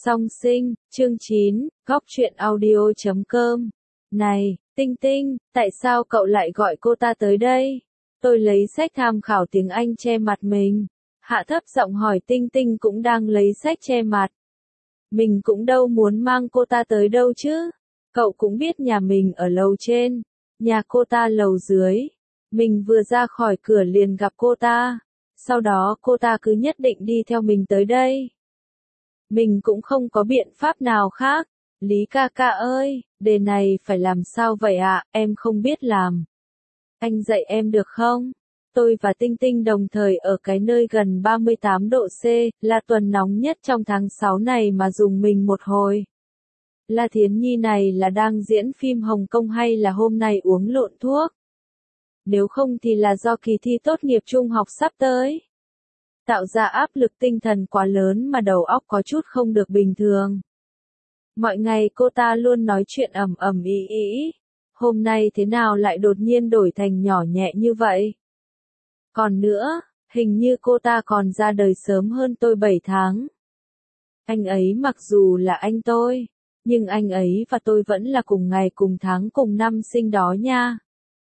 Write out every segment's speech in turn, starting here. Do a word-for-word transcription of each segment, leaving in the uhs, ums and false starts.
Song sinh, chương chín, góc truyện audio chấm com. Này, Tinh Tinh, tại sao cậu lại gọi cô ta tới đây? Tôi lấy sách tham khảo tiếng Anh che mặt mình. Hạ thấp giọng hỏi. Tinh Tinh cũng đang lấy sách che mặt. Mình cũng đâu muốn mang cô ta tới đâu chứ. Cậu cũng biết nhà mình ở lầu trên, nhà cô ta lầu dưới. Mình vừa ra khỏi cửa liền gặp cô ta. Sau đó cô ta cứ nhất định đi theo mình tới đây. Mình cũng không có biện pháp nào khác. Lý ca ca ơi, đề này phải làm sao vậy ạ, em không biết làm. Anh dạy em được không? Tôi và Tinh Tinh đồng thời ở cái nơi gần ba mươi tám độ C, là tuần nóng nhất trong tháng sáu này mà dùng mình một hồi. La Thiến Nhi này là đang diễn phim Hồng Kông hay là hôm nay uống lộn thuốc? Nếu không thì là do kỳ thi tốt nghiệp trung học sắp tới. Tạo ra áp lực tinh thần quá lớn mà đầu óc có chút không được bình thường. Mọi ngày cô ta luôn nói chuyện ầm ầm ĩ ĩ. Hôm nay thế nào lại đột nhiên đổi thành nhỏ nhẹ như vậy? Còn nữa, hình như cô ta còn ra đời sớm hơn tôi bảy tháng. Anh ấy mặc dù là anh tôi, nhưng anh ấy và tôi vẫn là cùng ngày cùng tháng cùng năm sinh đó nha.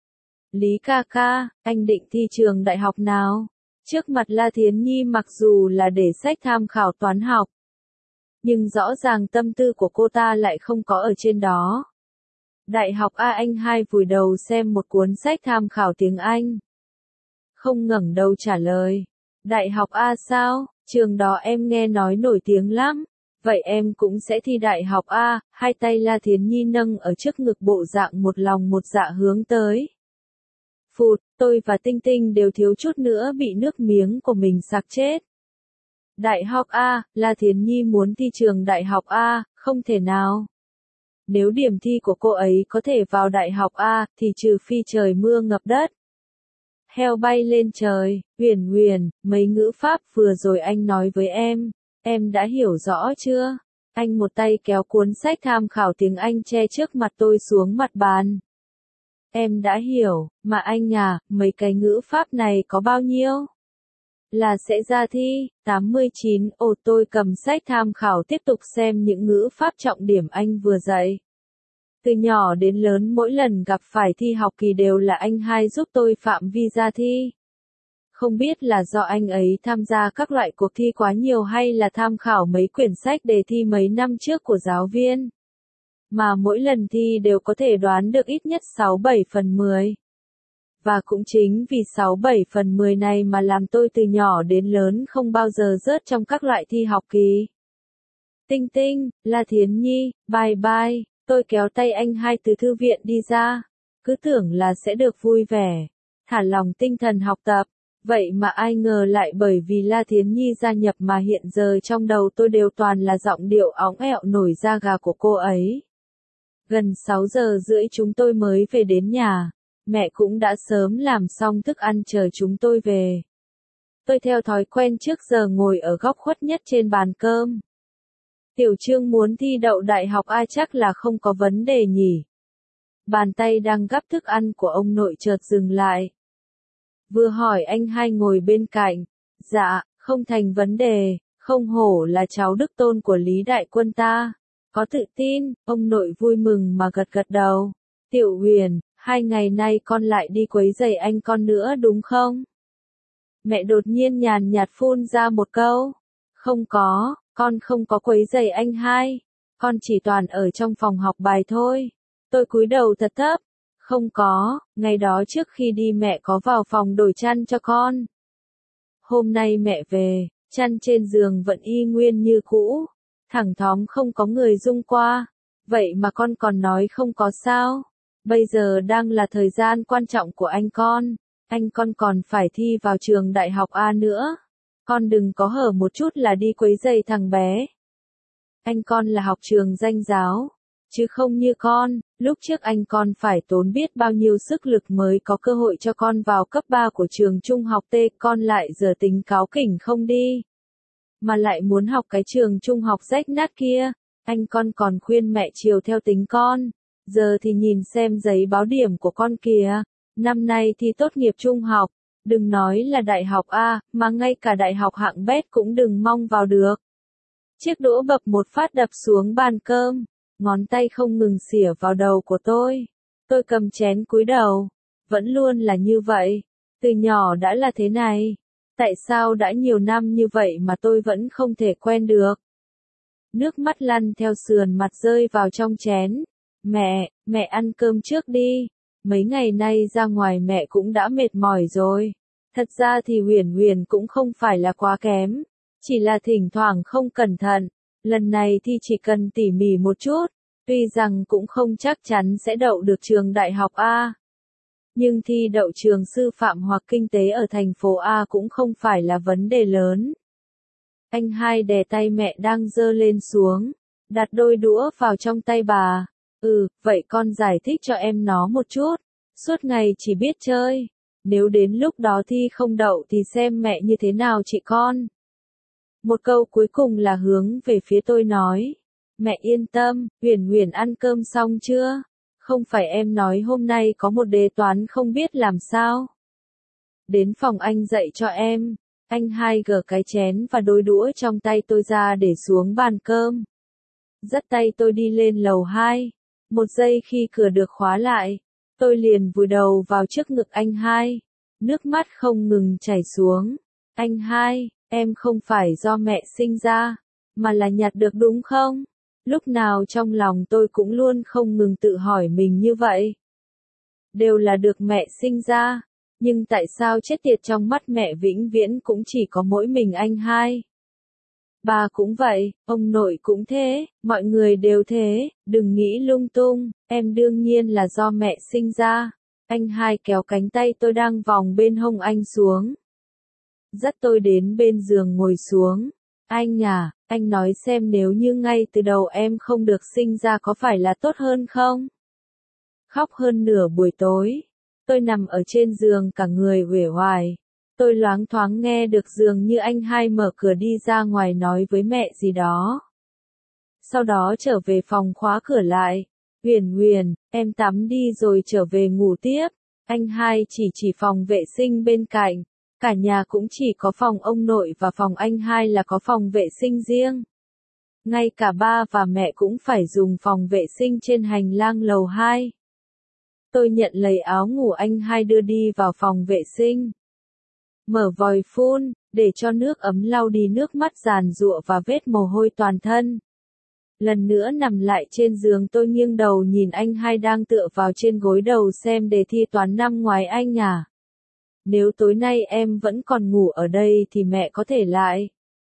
Lý ca ca, anh định thi trường đại học nào? Trước mặt La Thiến Nhi mặc dù là để sách tham khảo toán học, nhưng rõ ràng tâm tư của cô ta lại không có ở trên đó. Đại học A. Anh hai vùi đầu xem một cuốn sách tham khảo tiếng Anh. Không ngẩng đầu trả lời. Đại học A sao? Trường đó em nghe nói nổi tiếng lắm. Vậy em cũng sẽ thi đại học A. Hai tay La Thiến Nhi nâng ở trước ngực bộ dạng một lòng một dạ hướng tới. Phụt, tôi và Tinh Tinh đều thiếu chút nữa bị nước miếng của mình sặc chết. Đại học A, La Thiến Nhi muốn thi trường đại học A, không thể nào. Nếu điểm thi của cô ấy có thể vào đại học A, thì trừ phi trời mưa ngập đất. Heo bay lên trời, Huyền Huyền, mấy ngữ pháp vừa rồi anh nói với em, em đã hiểu rõ chưa? Anh một tay kéo cuốn sách tham khảo tiếng Anh che trước mặt tôi xuống mặt bàn. Em đã hiểu, mà anh à, mấy cái ngữ pháp này có bao nhiêu? Là sẽ ra thi, tám mươi chín, ồ tôi cầm sách tham khảo tiếp tục xem những ngữ pháp trọng điểm anh vừa dạy. Từ nhỏ đến lớn mỗi lần gặp phải thi học kỳ đều là anh hai giúp tôi phạm vi ra thi. Không biết là do anh ấy tham gia các loại cuộc thi quá nhiều hay là tham khảo mấy quyển sách đề thi mấy năm trước của giáo viên. Mà mỗi lần thi đều có thể đoán được ít nhất sáu bảy phần mười. Và cũng chính vì sáu bảy phần mười này mà làm tôi từ nhỏ đến lớn không bao giờ rớt trong các loại thi học kỳ. Tinh Tinh, La Thiến Nhi, bye bye, tôi kéo tay anh hai từ thư viện đi ra. Cứ tưởng là sẽ được vui vẻ, thả lòng tinh thần học tập. Vậy mà ai ngờ lại bởi vì La Thiến Nhi gia nhập mà hiện giờ trong đầu tôi đều toàn là giọng điệu óng ẹo nổi da gà của cô ấy. Gần sáu giờ rưỡi chúng tôi mới về đến nhà. Mẹ cũng đã sớm làm xong thức ăn chờ chúng tôi về. Tôi theo thói quen trước giờ ngồi ở góc khuất nhất trên bàn cơm. Tiểu Trương muốn thi đậu đại học A chắc là không có vấn đề nhỉ. Bàn tay đang gắp thức ăn của ông nội chợt dừng lại. Vừa hỏi anh hai ngồi bên cạnh. Dạ, không thành vấn đề, không hổ là cháu đích tôn của Lý Đại Quân ta. Có tự tin, ông nội vui mừng mà gật gật đầu. Tiểu Huyền, hai ngày nay con lại đi quấy rầy anh con nữa đúng không? Mẹ đột nhiên nhàn nhạt phun ra một câu. Không có, con không có quấy rầy anh hai. Con chỉ toàn ở trong phòng học bài thôi. Tôi cúi đầu thật thấp. Không có, ngày đó trước khi đi mẹ có vào phòng đổi chăn cho con. Hôm nay mẹ về, chăn trên giường vẫn y nguyên như cũ. Thẳng thóm không có người rung qua. Vậy mà con còn nói không có sao? Bây giờ đang là thời gian quan trọng của anh con. Anh con còn phải thi vào trường đại học A nữa. Con đừng có hở một chút là đi quấy rầy thằng bé. Anh con là học trường danh giáo. Chứ không như con, lúc trước anh con phải tốn biết bao nhiêu sức lực mới có cơ hội cho con vào cấp ba của trường trung học T. Con lại giờ tính cáu kỉnh không đi. Mà lại muốn học cái trường trung học rách nát kia. Anh con còn khuyên mẹ chiều theo tính con. Giờ thì nhìn xem giấy báo điểm của con kìa. Năm nay thi tốt nghiệp trung học. Đừng nói là đại học A, mà ngay cả đại học hạng bét cũng đừng mong vào được. Chiếc đũa bập một phát đập xuống bàn cơm, ngón tay không ngừng xỉa vào đầu của tôi. Tôi cầm chén cúi đầu, vẫn luôn là như vậy, từ nhỏ đã là thế này. Tại sao đã nhiều năm như vậy mà tôi vẫn không thể quen được? Nước mắt lăn theo sườn mặt rơi vào trong chén. Mẹ, mẹ ăn cơm trước đi. Mấy ngày nay ra ngoài mẹ cũng đã mệt mỏi rồi. Thật ra thì Huyền Huyền cũng không phải là quá kém. Chỉ là thỉnh thoảng không cẩn thận. Lần này thì chỉ cần tỉ mỉ một chút. Tuy rằng cũng không chắc chắn sẽ đậu được trường đại học A. Nhưng thi đậu trường sư phạm hoặc kinh tế ở thành phố A cũng không phải là vấn đề lớn. Anh hai đè tay mẹ đang giơ lên xuống, đặt đôi đũa vào trong tay bà. Ừ, vậy con giải thích cho em nó một chút. Suốt ngày chỉ biết chơi. Nếu đến lúc đó thi không đậu thì xem mẹ như thế nào chị con. Một câu cuối cùng là hướng về phía tôi nói. Mẹ yên tâm, Huyền Huyền ăn cơm xong chưa? Không phải em nói hôm nay có một đề toán không biết làm sao. Đến phòng anh dạy cho em. Anh hai gỡ cái chén và đôi đũa trong tay tôi ra để xuống bàn cơm. Dắt tay tôi đi lên lầu hai. Một giây khi cửa được khóa lại, tôi liền vùi đầu vào trước ngực anh hai. Nước mắt không ngừng chảy xuống. Anh hai, em không phải do mẹ sinh ra, mà là nhặt được đúng không? Lúc nào trong lòng tôi cũng luôn không ngừng tự hỏi mình như vậy. Đều là được mẹ sinh ra. Nhưng tại sao chết tiệt trong mắt mẹ vĩnh viễn cũng chỉ có mỗi mình anh hai? Bà cũng vậy, ông nội cũng thế, mọi người đều thế, đừng nghĩ lung tung, em đương nhiên là do mẹ sinh ra. Anh hai kéo cánh tay tôi đang vòng bên hông anh xuống. Dắt tôi đến bên giường ngồi xuống. Anh à, anh nói xem nếu như ngay từ đầu em không được sinh ra có phải là tốt hơn không? Khóc hơn nửa buổi tối. Tôi nằm ở trên giường cả người uể oải. Tôi loáng thoáng nghe được dường như anh hai mở cửa đi ra ngoài nói với mẹ gì đó. Sau đó trở về phòng khóa cửa lại. Huyền Huyền, em tắm đi rồi trở về ngủ tiếp. Anh hai chỉ chỉ phòng vệ sinh bên cạnh. Cả nhà cũng chỉ có phòng ông nội và phòng anh hai là có phòng vệ sinh riêng. Ngay cả ba và mẹ cũng phải dùng phòng vệ sinh trên hành lang lầu hai. Tôi nhận lấy áo ngủ anh hai đưa đi vào phòng vệ sinh. Mở vòi phun, để cho nước ấm lau đi nước mắt giàn giụa và vết mồ hôi toàn thân. Lần nữa nằm lại trên giường tôi nghiêng đầu nhìn anh hai đang tựa vào trên gối đầu xem đề thi toán năm ngoái anh à. Nếu tối nay em vẫn còn ngủ ở đây thì mẹ có thể lại.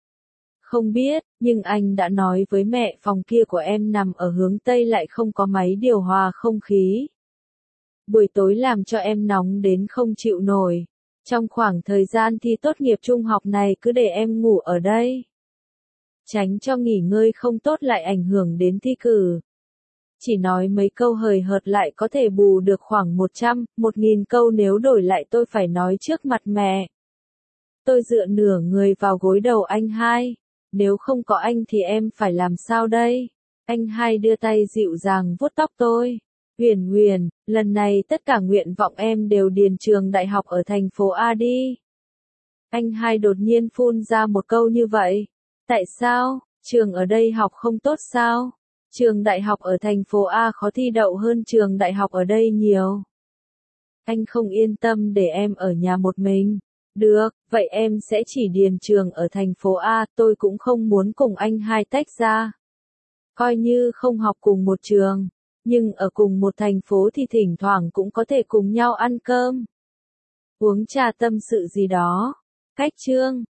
Không biết, nhưng anh đã nói với mẹ phòng kia của em nằm ở hướng Tây lại không có máy điều hòa không khí. Buổi tối làm cho em nóng đến không chịu nổi. Trong khoảng thời gian thi tốt nghiệp trung học này cứ để em ngủ ở đây. Tránh cho nghỉ ngơi không tốt lại ảnh hưởng đến thi cử. Chỉ nói mấy câu hời hợt lại có thể bù được khoảng một trăm, một nghìn câu nếu đổi lại tôi phải nói trước mặt mẹ. Tôi dựa nửa người vào gối đầu anh hai. Nếu không có anh thì em phải làm sao đây? Anh hai đưa tay dịu dàng vuốt tóc tôi. Huyền Huyền, lần này tất cả nguyện vọng em đều điền trường đại học ở thành phố A đi. Anh hai đột nhiên phun ra một câu như vậy. Tại sao, trường ở đây học không tốt sao? Trường đại học ở thành phố A khó thi đậu hơn trường đại học ở đây nhiều. Anh không yên tâm để em ở nhà một mình. Được, vậy em sẽ chỉ điền trường ở thành phố A, tôi cũng không muốn cùng anh hai tách ra. Coi như không học cùng một trường, nhưng ở cùng một thành phố thì thỉnh thoảng cũng có thể cùng nhau ăn cơm. Uống trà tâm sự gì đó. Cách chương